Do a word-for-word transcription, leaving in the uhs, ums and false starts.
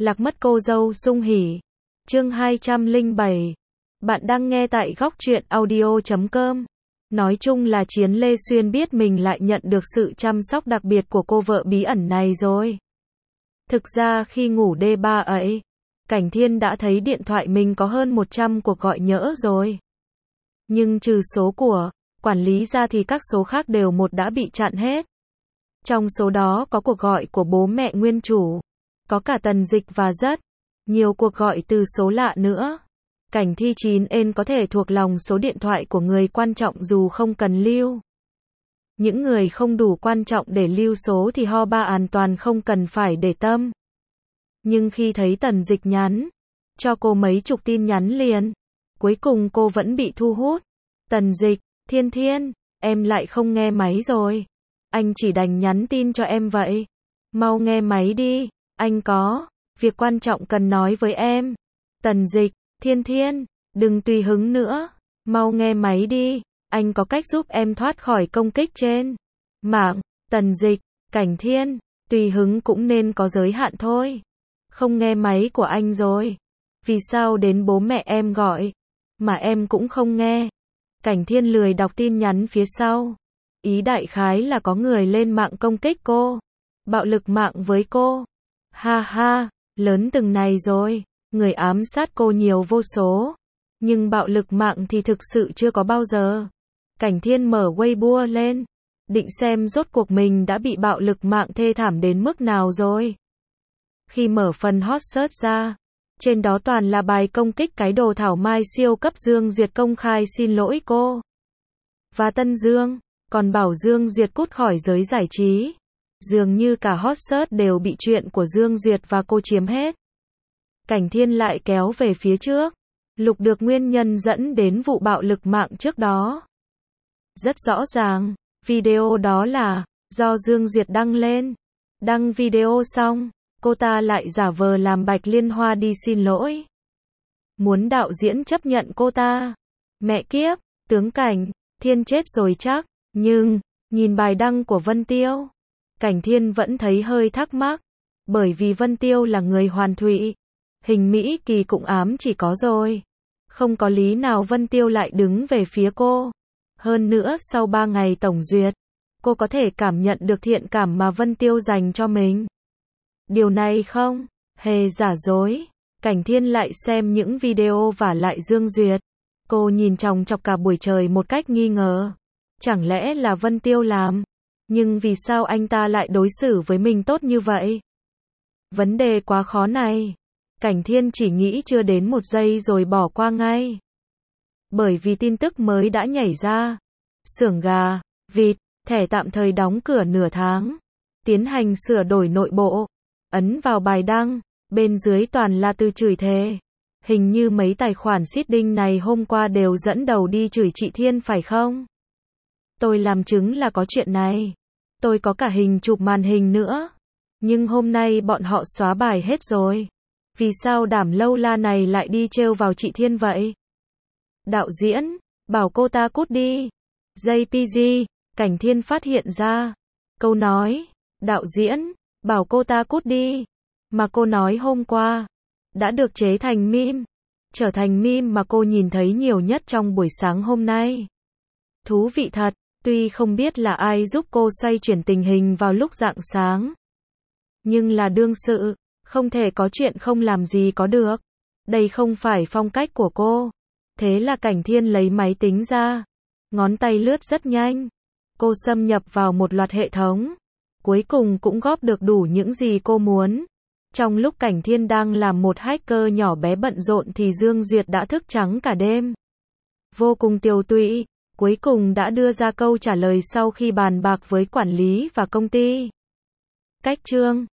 Lạc mất cô dâu sung hỉ. Chương hai trăm lẻ bảy. Bạn đang nghe tại góc truyện audio chấm com. Nói chung là Chiến Lê Xuyên biết mình lại nhận được sự chăm sóc đặc biệt của cô vợ bí ẩn này rồi. Thực ra khi ngủ đê ba ấy, Cảnh Thiên đã thấy điện thoại mình có hơn một trăm cuộc gọi nhỡ rồi. Nhưng trừ số của quản lý ra thì các số khác đều một đã bị chặn hết. Trong số đó có cuộc gọi của bố mẹ nguyên chủ, có cả Tần Dịch và rất nhiều cuộc gọi từ số lạ nữa. Cảnh Thi chín ên có thể thuộc lòng số điện thoại của người quan trọng dù không cần lưu. Những người không đủ quan trọng để lưu số thì ho ba an toàn không cần phải để tâm. Nhưng khi thấy Tần Dịch nhắn cho cô mấy chục tin nhắn liền, cuối cùng cô vẫn bị thu hút. Tần Dịch, Thiên Thiên, em lại không nghe máy rồi. Anh chỉ đành nhắn tin cho em vậy. Mau nghe máy đi, anh có việc quan trọng cần nói với em. Tần Dịch, Thiên Thiên, đừng tùy hứng nữa. Mau nghe máy đi, anh có cách giúp em thoát khỏi công kích trên mạng. Tần Dịch, Cảnh Thiên, tùy hứng cũng nên có giới hạn thôi. Không nghe máy của anh rồi. Vì sao đến bố mẹ em gọi mà em cũng không nghe? Cảnh Thiên lười đọc tin nhắn phía sau. Ý đại khái là có người lên mạng công kích cô, bạo lực mạng với cô. Ha ha, lớn từng này rồi, người ám sát cô nhiều vô số, nhưng bạo lực mạng thì thực sự chưa có bao giờ. Cảnh Thiên mở Weibo lên, định xem rốt cuộc mình đã bị bạo lực mạng thê thảm đến mức nào rồi. Khi mở phần hot search ra, trên đó toàn là bài công kích cái đồ thảo mai siêu cấp Dương Duyệt công khai xin lỗi cô và Tân Dương, còn bảo Dương Duyệt cút khỏi giới giải trí. Dường như cả hot search đều bị chuyện của Dương Duyệt và cô chiếm hết. Cảnh Thiên lại kéo về phía trước, lục được nguyên nhân dẫn đến vụ bạo lực mạng trước đó. Rất rõ ràng, video đó là do Dương Duyệt đăng lên. Đăng video xong, cô ta lại giả vờ làm Bạch Liên Hoa đi xin lỗi. Muốn đạo diễn chấp nhận cô ta. Mẹ kiếp, tướng Cảnh Thiên chết rồi chắc. Nhưng, nhìn bài đăng của Vân Tiêu, Cảnh Thiên vẫn thấy hơi thắc mắc. Bởi vì Vân Tiêu là người hoàn thụy, hình Mỹ Kỳ cũng ám chỉ có rồi. Không có lý nào Vân Tiêu lại đứng về phía cô. Hơn nữa sau ba ngày tổng duyệt, cô có thể cảm nhận được thiện cảm mà Vân Tiêu dành cho mình. Điều này không hề giả dối. Cảnh Thiên lại xem những video vả lại Dương Duyệt. Cô nhìn chòng chọc cả buổi trời một cách nghi ngờ. Chẳng lẽ là Vân Tiêu làm? Nhưng vì sao anh ta lại đối xử với mình tốt như vậy? Vấn đề quá khó này. Cảnh Thiên chỉ nghĩ chưa đến một giây rồi bỏ qua ngay. Bởi vì tin tức mới đã nhảy ra. Xưởng gà, vịt, thẻ tạm thời đóng cửa nửa tháng. Tiến hành sửa đổi nội bộ. Ấn vào bài đăng, bên dưới toàn là từ chửi thề. Hình như mấy tài khoản seeding này hôm qua đều dẫn đầu đi chửi chị Thiên phải không? Tôi làm chứng là có chuyện này. Tôi có cả hình chụp màn hình nữa. Nhưng hôm nay bọn họ xóa bài hết rồi. Vì sao đảm lâu la này lại đi trêu vào chị Thiên vậy? Đạo diễn, bảo cô ta cút đi. gi pê giê, Cảnh Thiên phát hiện ra. Câu nói, đạo diễn, bảo cô ta cút đi. Mà cô nói hôm qua, đã được chế thành meme. Trở thành meme mà cô nhìn thấy nhiều nhất trong buổi sáng hôm nay. Thú vị thật. Tuy không biết là ai giúp cô xoay chuyển tình hình vào lúc rạng sáng. Nhưng là đương sự, không thể có chuyện không làm gì có được. Đây không phải phong cách của cô. Thế là Cảnh Thiên lấy máy tính ra. Ngón tay lướt rất nhanh. Cô xâm nhập vào một loạt hệ thống. Cuối cùng cũng góp được đủ những gì cô muốn. Trong lúc Cảnh Thiên đang làm một hacker nhỏ bé bận rộn thì Dương Duyệt đã thức trắng cả đêm. Vô cùng tiều tụy. Cuối cùng đã đưa ra câu trả lời sau khi bàn bạc với quản lý và công ty. Cách chương